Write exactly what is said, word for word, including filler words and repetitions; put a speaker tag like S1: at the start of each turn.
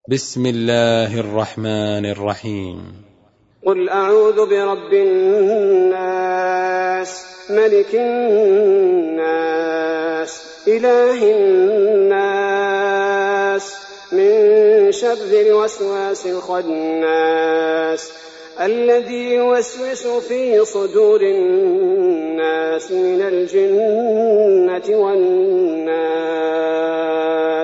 S1: بسم الله الرحمن الرحيم.
S2: قل أعوذ برب الناس ملك الناس إله الناس من شر الوسواس الخناس الذي يوسوس في صدور الناس من الجنة والناس.